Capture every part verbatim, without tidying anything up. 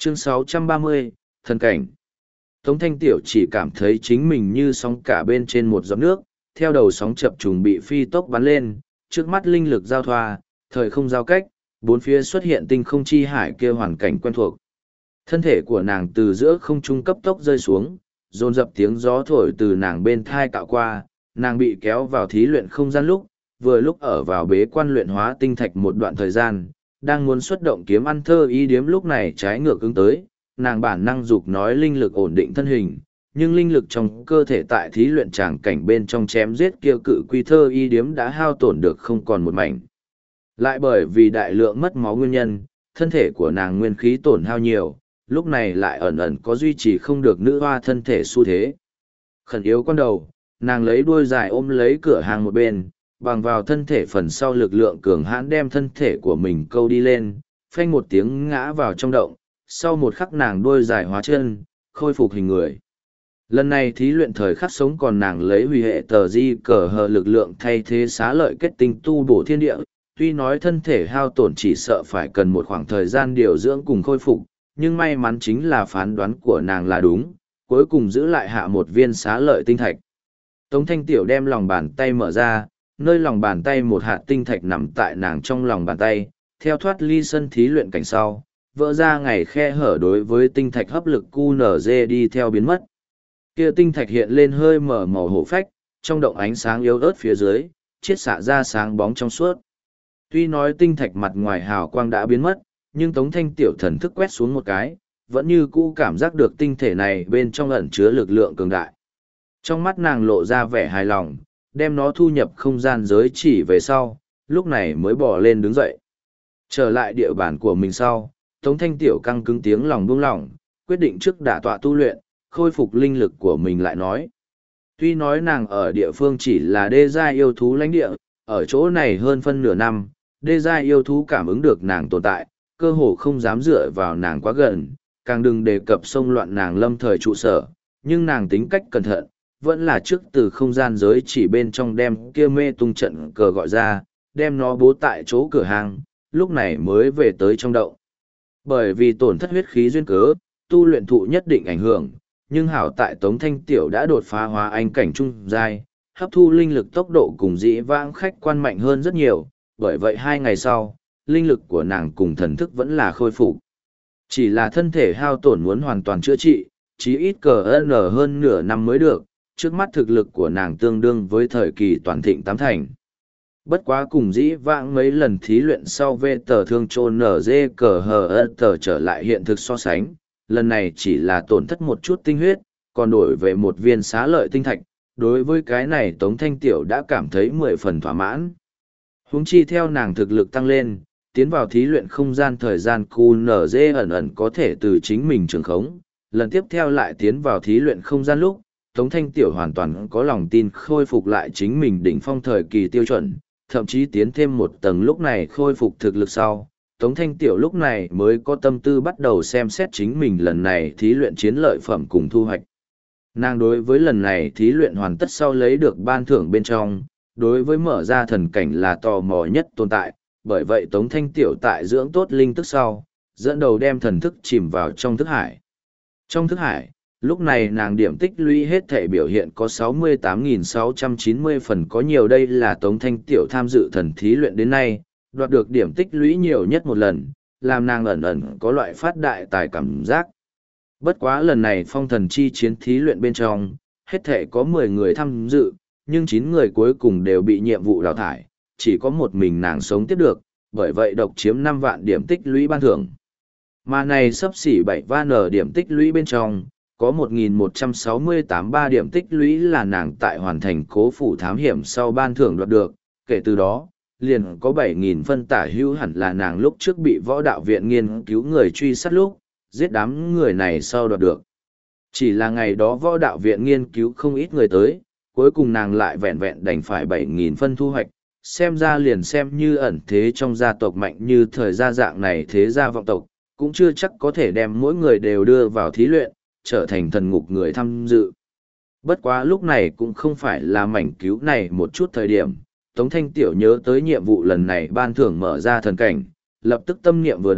Chương sáu trăm ba mươi, Thần cảnh. Tống Thanh Tiểu chỉ cảm thấy chính mình như sóng cả bên trên một giọt nước, theo đầu sóng chập trùng bị phi tốc bắn lên, trước mắt linh lực giao thoa, thời không giao cách, bốn phía xuất hiện tinh không chi hải kia hoàn cảnh quen thuộc. Thân thể của nàng từ giữa không trung cấp tốc rơi xuống, dồn dập tiếng gió thổi từ nàng bên thai cạo qua, nàng bị kéo vào thí luyện không gian lúc, vừa lúc ở vào bế quan luyện hóa tinh thạch một đoạn thời gian, đang muốn xuất động kiếm ăn thơ ý điếm lúc này trái ngược ứng tới, nàng bản năng dục nói linh lực ổn định thân hình, nhưng linh lực trong cơ thể tại thí luyện tràng cảnh bên trong chém giết kia cự quy thơ y điếm đã hao tổn được không còn một mảnh. Lại bởi vì đại lượng mất máu nguyên nhân, thân thể của nàng nguyên khí tổn hao nhiều, lúc này lại ẩn ẩn có duy trì không được nữ hoa thân thể xu thế. Khẩn yếu con đầu, nàng lấy đuôi dài ôm lấy cửa hàng một bên, bằng vào thân thể phần sau lực lượng cường hãn đem thân thể của mình câu đi lên, phanh một tiếng ngã vào trong động, sau một khắc nàng đuôi dài hóa chân, khôi phục hình người. Lần này thí luyện thời khắc sống còn nàng lấy huy hệ tờ di cờ hờ lực lượng thay thế xá lợi kết tinh tu bổ thiên địa, tuy nói thân thể hao tổn chỉ sợ phải cần một khoảng thời gian điều dưỡng cùng khôi phục, nhưng may mắn chính là phán đoán của nàng là đúng, cuối cùng giữ lại hạ một viên xá lợi tinh thạch. Tống Thanh Tiểu đem lòng bàn tay mở ra, nơi lòng bàn tay một hạt tinh thạch nằm tại nàng trong lòng bàn tay, theo thoát ly sân thí luyện cảnh sau, vỡ ra ngày khe hở đối với tinh thạch hấp lực quy en giê đi theo biến mất. Kia tinh thạch hiện lên hơi mở màu hổ phách, trong động ánh sáng yếu ớt phía dưới, chiết xạ ra sáng bóng trong suốt. Tuy nói tinh thạch mặt ngoài hào quang đã biến mất, nhưng Tống Thanh Tiểu thần thức quét xuống một cái, vẫn như cũ cảm giác được tinh thể này bên trong ẩn chứa lực lượng cường đại. Trong mắt nàng lộ ra vẻ hài lòng, đem nó thu nhập không gian giới chỉ về sau, lúc này mới bỏ lên đứng dậy. Trở lại địa bàn của mình sau, Tống Thanh Tiểu căng cứng tiếng lòng buông lỏng, quyết định trước đả tọa tu luyện, khôi phục linh lực của mình lại nói. Tuy nói nàng ở địa phương chỉ là đê giai yêu thú lãnh địa, ở chỗ này hơn phân nửa năm, đê giai yêu thú cảm ứng được nàng tồn tại, cơ hồ không dám dựa vào nàng quá gần, càng đừng đề cập xông loạn nàng lâm thời trụ sở, nhưng nàng tính cách cẩn thận, vẫn là trước từ không gian giới chỉ bên trong đem kia mê tung trận cờ gọi ra, đem nó bố tại chỗ cửa hàng, lúc này mới về tới trong động. Bởi vì tổn thất huyết khí duyên cớ, tu luyện thụ nhất định ảnh hưởng, nhưng hảo tại Tống Thanh Tiểu đã đột phá hóa anh cảnh trung giai, hấp thu linh lực tốc độ cùng dĩ vãng khách quan mạnh hơn rất nhiều, bởi vậy hai ngày sau, linh lực của nàng cùng thần thức vẫn là khôi phục. Chỉ là thân thể hao tổn muốn hoàn toàn chữa trị, chí ít cờ n hơn nửa năm mới được, trước mắt thực lực của nàng tương đương với thời kỳ toàn thịnh tám thành. Bất quá cùng dĩ vãng mấy lần thí luyện sau về tờ thương trôn nở dê cờ hờ tờ trở lại hiện thực so sánh, lần này chỉ là tổn thất một chút tinh huyết, còn đổi về một viên xá lợi tinh thạch, đối với cái này Tống Thanh Tiểu đã cảm thấy mười phần thỏa mãn. Huống chi theo nàng thực lực tăng lên, tiến vào thí luyện không gian thời gian quy en giê ẩn ẩn có thể từ chính mình trường khống, lần tiếp theo lại tiến vào thí luyện không gian lúc, Tống Thanh Tiểu hoàn toàn có lòng tin khôi phục lại chính mình đỉnh phong thời kỳ tiêu chuẩn, thậm chí tiến thêm một tầng lúc này khôi phục thực lực sau. Tống Thanh Tiểu lúc này mới có tâm tư bắt đầu xem xét chính mình lần này thí luyện chiến lợi phẩm cùng thu hoạch. Nàng đối với lần này thí luyện hoàn tất sau lấy được ban thưởng bên trong, đối với mở ra thần cảnh là tò mò nhất tồn tại, bởi vậy Tống Thanh Tiểu tại dưỡng tốt linh tức sau, dẫn đầu đem thần thức chìm vào trong thức hải. Trong thức hải, lúc này nàng điểm tích lũy hết thể biểu hiện có sáu mươi tám nghìn sáu trăm chín mươi phần có nhiều, đây là Tống Thanh Tiểu tham dự thần thí luyện đến nay, đoạt được điểm tích lũy nhiều nhất một lần, làm nàng ẩn ẩn có loại phát đại tài cảm giác. Bất quá lần này phong thần chi chiến thí luyện bên trong, hết thể có mười người tham dự, nhưng chín người cuối cùng đều bị nhiệm vụ đào thải, chỉ có một mình nàng sống tiếp được, bởi vậy độc chiếm năm vạn điểm tích lũy ban thưởng. Mà này sắp xỉ bảy vạn ở điểm tích lũy bên trong, có một nghìn một trăm sáu mươi tám ba điểm tích lũy là nàng tại hoàn thành cố phủ thám hiểm sau ban thưởng đoạt được, kể từ đó, liền có bảy nghìn phân tả hữu hẳn là nàng lúc trước bị võ đạo viện nghiên cứu người truy sát lúc, giết đám người này sau đoạt được. Chỉ là ngày đó võ đạo viện nghiên cứu không ít người tới, cuối cùng nàng lại vẹn vẹn đành phải bảy nghìn phân thu hoạch, xem ra liền xem như ẩn thế trong gia tộc mạnh như thời gia dạng này thế gia vọng tộc, cũng chưa chắc có thể đem mỗi người đều đưa vào thí luyện, trở thành thần ngục người tham dự. Bất quá lúc này cũng không phải là mảnh cứu này một chút thời điểm, Tống Thanh Tiểu nhớ tới nhiệm vụ lần này ban thưởng mở ra thần cảnh, lập tức tâm niệm vừa động,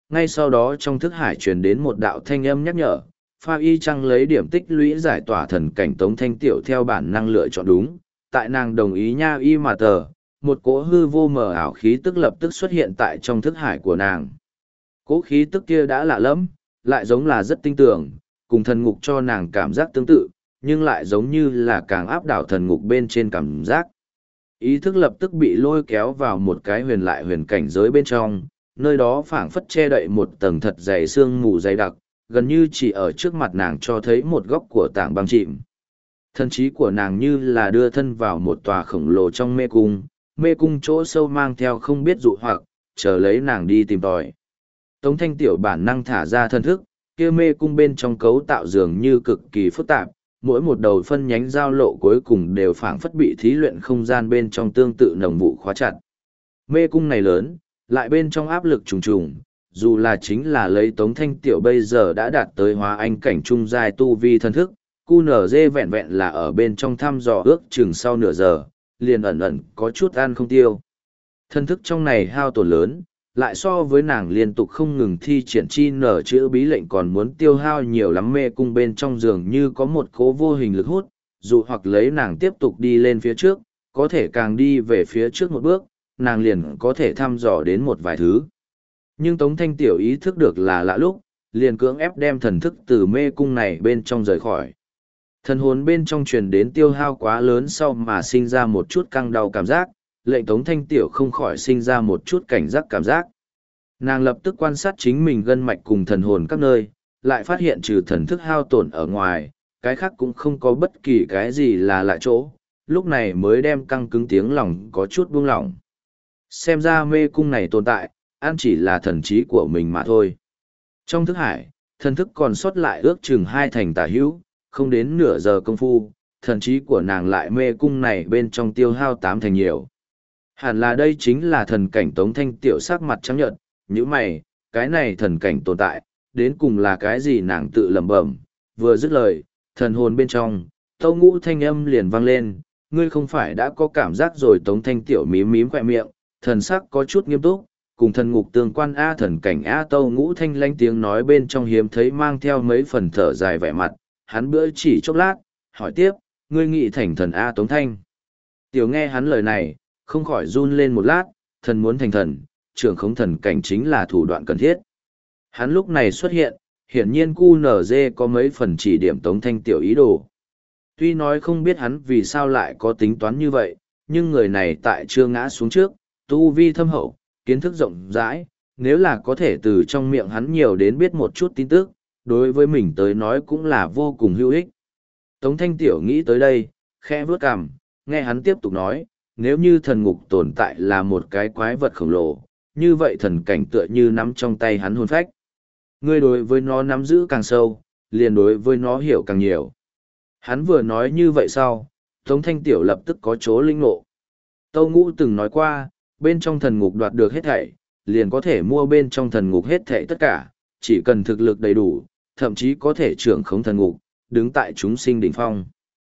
ngay sau đó trong thức hải truyền đến một đạo thanh âm nhắc nhở, pha y chăng lấy điểm tích lũy giải tỏa thần cảnh Tống Thanh Tiểu theo bản năng lựa chọn đúng, tại nàng đồng ý nha y mà tờ, một cỗ hư vô mờ ảo khí tức lập tức xuất hiện tại trong thức hải của nàng. Cỗ khí tức kia đã lạ lẫm, lại giống là rất tinh tưởng, cùng thần ngục cho nàng cảm giác tương tự, nhưng lại giống như là càng áp đảo thần ngục bên trên cảm giác. Ý thức lập tức bị lôi kéo vào một cái huyền lại huyền cảnh giới bên trong, nơi đó phảng phất che đậy một tầng thật dày sương mù dày đặc, gần như chỉ ở trước mặt nàng cho thấy một góc của tảng băng chìm. Thân trí của nàng như là đưa thân vào một tòa khổng lồ trong mê cung, mê cung chỗ sâu mang theo không biết dụ hoặc, chờ lấy nàng đi tìm tòi. Tống Thanh Tiểu bản năng thả ra thân thức, kia mê cung bên trong cấu tạo dường như cực kỳ phức tạp, mỗi một đầu phân nhánh giao lộ cuối cùng đều phảng phất bị thí luyện không gian bên trong tương tự nồng vụ khóa chặt. Mê cung này lớn, lại bên trong áp lực trùng trùng, dù là chính là lấy Tống Thanh Tiểu bây giờ đã đạt tới hóa anh cảnh trung giai tu vi thân thức, cu nở dê vẹn vẹn là ở bên trong thăm dò ước chừng sau nửa giờ, liền ẩn ẩn có chút ăn không tiêu. Thân thức trong này hao tổn lớn, lại so với nàng liên tục không ngừng thi triển chi nở chữ bí lệnh còn muốn tiêu hao nhiều lắm. Mê cung bên trong giường như có một cố vô hình lực hút, dù hoặc lấy nàng tiếp tục đi lên phía trước, có thể càng đi về phía trước một bước, nàng liền có thể thăm dò đến một vài thứ. Nhưng Tống Thanh Tiểu ý thức được là lạ lúc, liền cưỡng ép đem thần thức từ mê cung này bên trong rời khỏi. Thần hồn bên trong truyền đến tiêu hao quá lớn sau mà sinh ra một chút căng đau cảm giác, lệnh Tống Thanh Tiểu không khỏi sinh ra một chút cảnh giác cảm giác. Nàng lập tức quan sát chính mình gân mạch cùng thần hồn các nơi, lại phát hiện trừ thần thức hao tổn ở ngoài, cái khác cũng không có bất kỳ cái gì là lạ chỗ, lúc này mới đem căng cứng tiếng lòng có chút buông lỏng. Xem ra mê cung này tồn tại, an chỉ là thần trí của mình mà thôi. Trong thức hải, thần thức còn sót lại ước chừng hai thành tả hữu, không đến nửa giờ công phu, thần trí của nàng lại mê cung này bên trong tiêu hao tám thành nhiều. Hẳn là đây chính là thần cảnh Tống Thanh Tiểu sắc mặt trắng nhợt, như mày, cái này thần cảnh tồn tại, đến cùng là cái gì nàng tự lẩm bẩm, vừa dứt lời, thần hồn bên trong, Tâu Ngũ thanh âm liền vang lên, ngươi không phải đã có cảm giác rồi. Tống Thanh Tiểu mím mím khỏe miệng, thần sắc có chút nghiêm túc, cùng thần ngục tương quan A thần cảnh A. Tâu Ngũ thanh lanh tiếng nói bên trong hiếm thấy mang theo mấy phần thở dài vẻ mặt, hắn bữa chỉ chốc lát, hỏi tiếp, ngươi nghĩ thành thần A. Tống Thanh Tiểu nghe hắn lời này, không khỏi run lên một lát, thần muốn thành thần, trưởng khống thần cảnh chính là thủ đoạn cần thiết. Hắn lúc này xuất hiện, hiển nhiên cu nở dê có mấy phần chỉ điểm Tống Thanh Tiểu ý đồ. Tuy nói không biết hắn vì sao lại có tính toán như vậy, nhưng người này tại chưa ngã xuống trước, tu vi thâm hậu, kiến thức rộng rãi, nếu là có thể từ trong miệng hắn nhiều đến biết một chút tin tức, đối với mình tới nói cũng là vô cùng hữu ích. Tống Thanh Tiểu nghĩ tới đây, khẽ vướt cằm, nghe hắn tiếp tục nói, nếu như thần ngục tồn tại là một cái quái vật khổng lồ, như vậy thần cảnh tựa như nắm trong tay hắn hồn phách. Ngươi đối với nó nắm giữ càng sâu, liền đối với nó hiểu càng nhiều. Hắn vừa nói như vậy sau, Tống Thanh Tiểu lập tức có chỗ linh ngộ. Tâu Ngũ từng nói qua, bên trong thần ngục đoạt được hết thảy, liền có thể mua bên trong thần ngục hết thảy tất cả, chỉ cần thực lực đầy đủ, thậm chí có thể trưởng khống thần ngục, đứng tại chúng sinh đỉnh phong.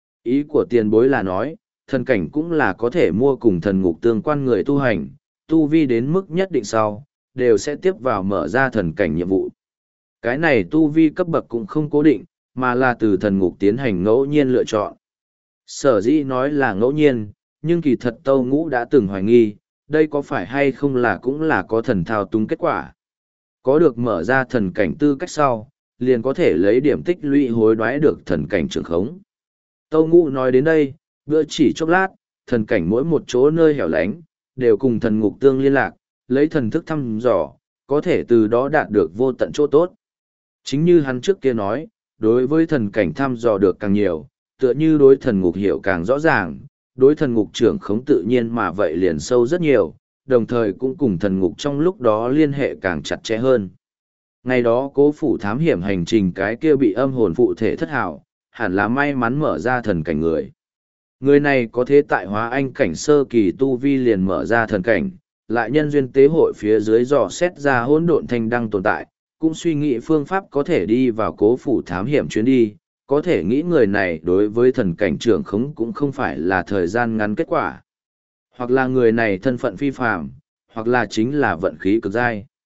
Ý của tiền bối là nói, thần cảnh cũng là có thể mua cùng thần ngục tương quan người tu hành, tu vi đến mức nhất định sau, đều sẽ tiếp vào mở ra thần cảnh nhiệm vụ. Cái này tu vi cấp bậc cũng không cố định, mà là từ thần ngục tiến hành ngẫu nhiên lựa chọn. Sở dĩ nói là ngẫu nhiên, nhưng kỳ thật Tâu Ngũ đã từng hoài nghi, đây có phải hay không là cũng là có thần thao túng kết quả. Có được mở ra thần cảnh tư cách sau, liền có thể lấy điểm tích lũy hối đoái được thần cảnh trưởng khống. Tâu Ngũ nói đến đây, bữa chỉ chốc lát, thần cảnh mỗi một chỗ nơi hẻo lánh, đều cùng thần ngục tương liên lạc, lấy thần thức thăm dò, có thể từ đó đạt được vô tận chỗ tốt. Chính như hắn trước kia nói, đối với thần cảnh thăm dò được càng nhiều, tựa như đối thần ngục hiểu càng rõ ràng, đối thần ngục trưởng khống tự nhiên mà vậy liền sâu rất nhiều, đồng thời cũng cùng thần ngục trong lúc đó liên hệ càng chặt chẽ hơn. Ngày đó Cố Phủ thám hiểm hành trình cái kia bị âm hồn phụ thể thất hảo, hẳn là may mắn mở ra thần cảnh người. Người này có thế tại hóa anh cảnh sơ kỳ tu vi liền mở ra thần cảnh, lại nhân duyên tế hội phía dưới dò xét ra hỗn độn thanh đăng tồn tại, cũng suy nghĩ phương pháp có thể đi vào Cố Phủ thám hiểm chuyến đi, có thể nghĩ người này đối với thần cảnh trưởng khống cũng không phải là thời gian ngắn kết quả. Hoặc là người này thân phận phi phàm, hoặc là chính là vận khí cực dai.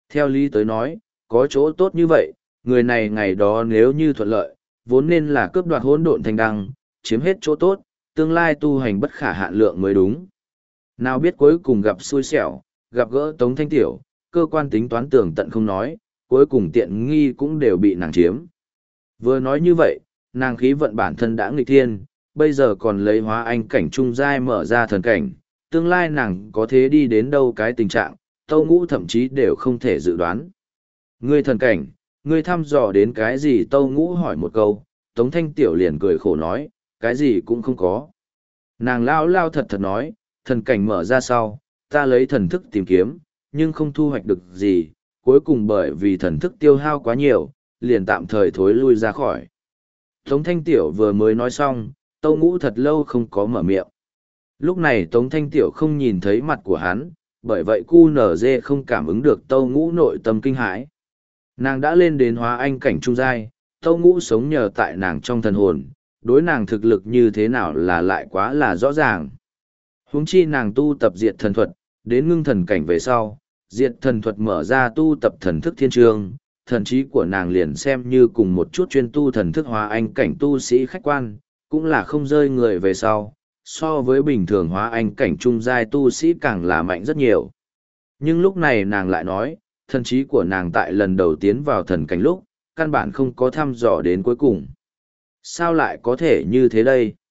Theo lý tới nói, có chỗ tốt như vậy, người này ngày đó nếu như thuận lợi, vốn nên là cướp đoạt hỗn độn thành đăng, chiếm hết chỗ tốt, tương lai tu hành bất khả hạn lượng mới đúng. Nào biết cuối cùng gặp xui xẻo, gặp gỡ Tống Thanh Tiểu, cơ quan tính toán tường tận không nói, cuối cùng tiện nghi cũng đều bị nàng chiếm. Vừa nói như vậy, nàng khí vận bản thân đã nghịch thiên, bây giờ còn lấy hóa anh cảnh trung giai mở ra thần cảnh, tương lai nàng có thế đi đến đâu cái tình trạng, Tâu Ngũ thậm chí đều không thể dự đoán. Ngươi thần cảnh, ngươi thăm dò đến cái gì? Tâu Ngũ hỏi một câu, Tống Thanh Tiểu liền cười khổ nói, cái gì cũng không có. Nàng lao lao thật thật nói, thần cảnh mở ra sau, ta lấy thần thức tìm kiếm, nhưng không thu hoạch được gì, cuối cùng bởi vì thần thức tiêu hao quá nhiều, liền tạm thời thối lui ra khỏi. Tống Thanh Tiểu vừa mới nói xong, Tâu Ngũ thật lâu không có mở miệng. Lúc này Tống Thanh Tiểu không nhìn thấy mặt của hắn, bởi vậy cu nở dê không cảm ứng được Tâu Ngũ nội tâm kinh hãi. Nàng đã lên đến hóa anh cảnh trung giai, Tâu Ngũ sống nhờ tại nàng trong thần hồn, đối nàng thực lực như thế nào là lại quá là rõ ràng. Huống chi nàng tu tập diệt thần thuật, đến ngưng thần cảnh về sau, diệt thần thuật mở ra tu tập thần thức thiên trường, thần trí của nàng liền xem như cùng một chút chuyên tu thần thức hóa anh cảnh tu sĩ khách quan, cũng là không rơi người về sau, so với bình thường hóa anh cảnh trung giai tu sĩ càng là mạnh rất nhiều. Nhưng lúc này nàng lại nói, thần trí của nàng tại lần đầu tiến vào thần cảnh lúc, căn bản không có thăm dò đến cuối cùng. Sao lại có thể như thế đây?